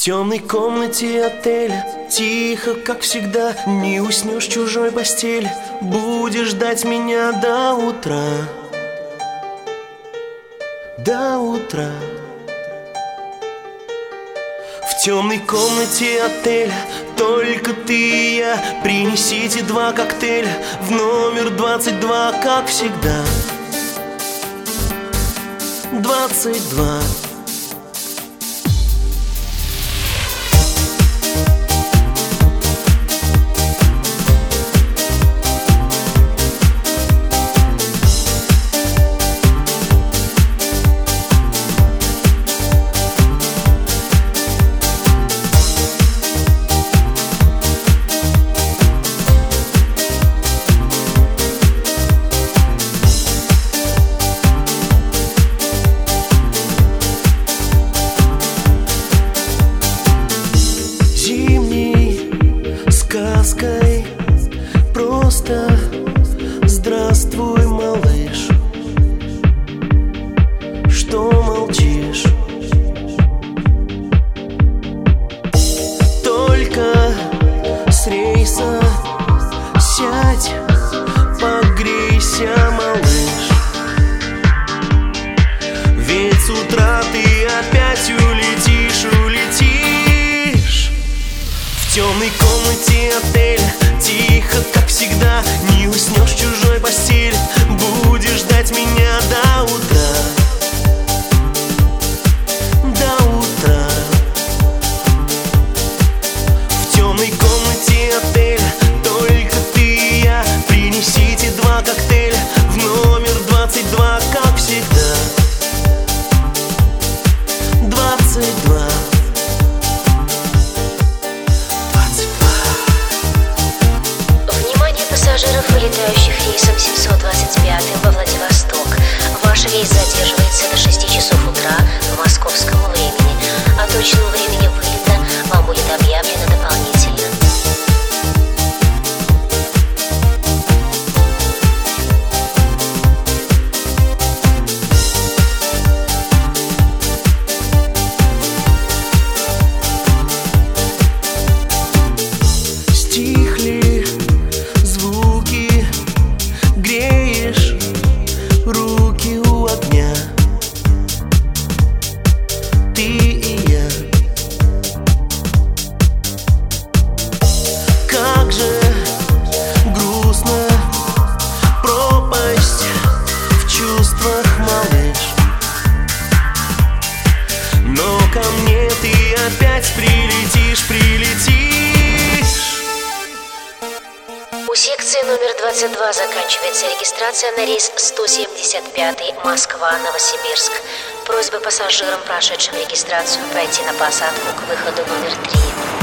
темной комнате отеля тихо, как всегда. Не уснешь в чужой постели, будешь ждать меня до утра. До утра. В темной комнате отеля только ты и я. Принесите 2 коктейля в номер 22, как всегда. 22. Просто здравствуй, малыш. Что молчишь? Только с рейса сядь, погрейся, малыш. Ведь с утра ты опять улетишь. В темной комнате отеля тихо, как всегда. Не уснешь в чужой постели, будешь ждать меня до утра. До утра. В темной комнате отеля только ты и я. Принесите 2 коктейля в номер 22, как всегда. 22. Пассажиров, вылетающих рейсом 725 во Владивосток. Ваш рейс задерживается до 6 часов утра по московскому времени. О точном времени вылета вам будет объявлено дополнительно. Руки у огня, ты и я. Как же грустно, пропасть в чувствах, малыш. Но ко мне ты опять прилетишь. У секции номер 22 заканчивается регистрация на рейс 175 Москва-Новосибирск. Просьба пассажирам, прошедшим регистрацию, пройти на посадку к выходу номер 3.